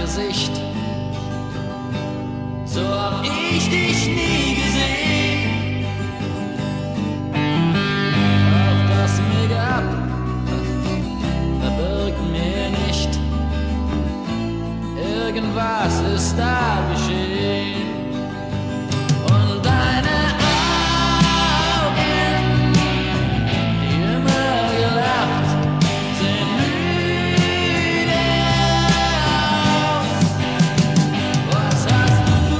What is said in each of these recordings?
Gesicht. So hab ich dich nie gesehen. Auch das Make-up verbirgt mir nicht. Irgendwas ist da geschehen. Und deine Augen, die immer gelacht, sehen müde aus. Was hast du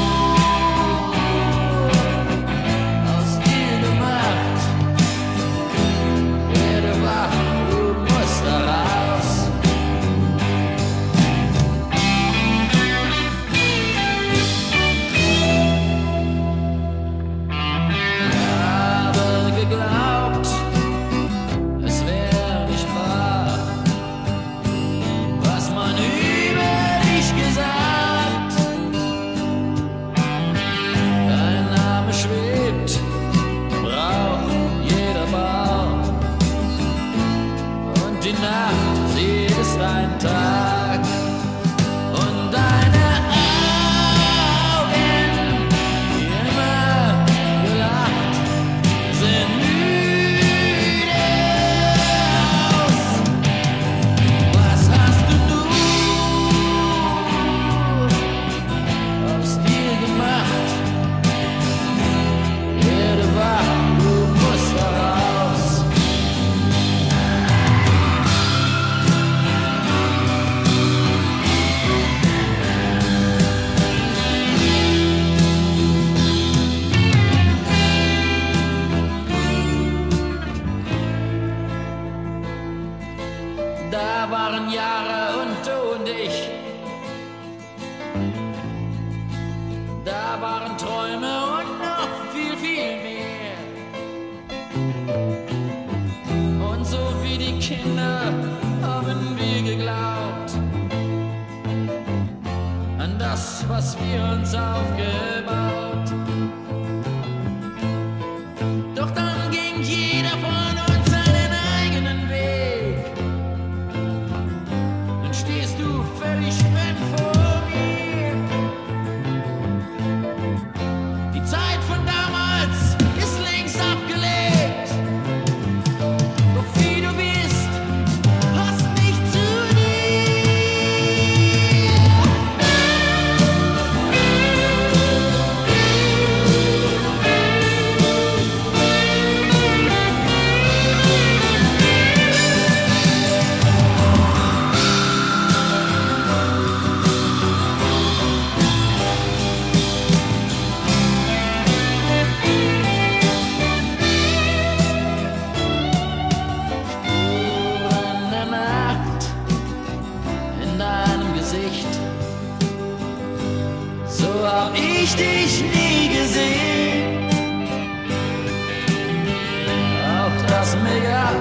aus dir gemacht? Werde wach, du musst da raus. Habe geglaubt, es wär nicht wahr, was man über dich gesagt. Dein Name schwebt im Rauch jeder Bar. Und die Nacht, sie ist ein Tag. Und deine Augen, die immer gelacht, sehen müde aus. Was hast du aus dir gemacht? Werde wach, du musst da raus. Da waren Jahre und du und ich. Da waren Träume und noch viel, viel mehr. Und so wie die Kinder haben wir geglaubt an das, was wir uns aufgebaut. Doch dann ging jeder von uns seinen eigenen Weg. Dann stehst du völlig fremd vor mir. Die Zeit von damals ist längst abgelegt. Doch wie du bist, passt nicht zu Spuren der Nacht in deinem Gesicht. So hab ich dich nie gesehen. Auch das Make-up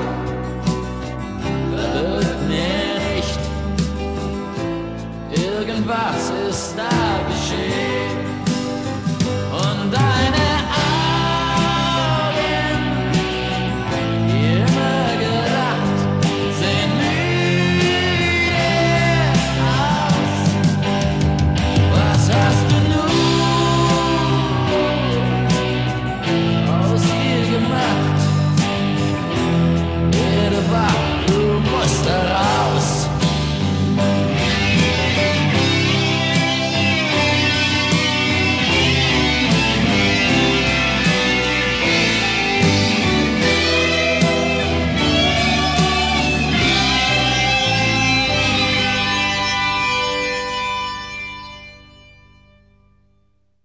verbirgt mir nicht. Irgendwas ist da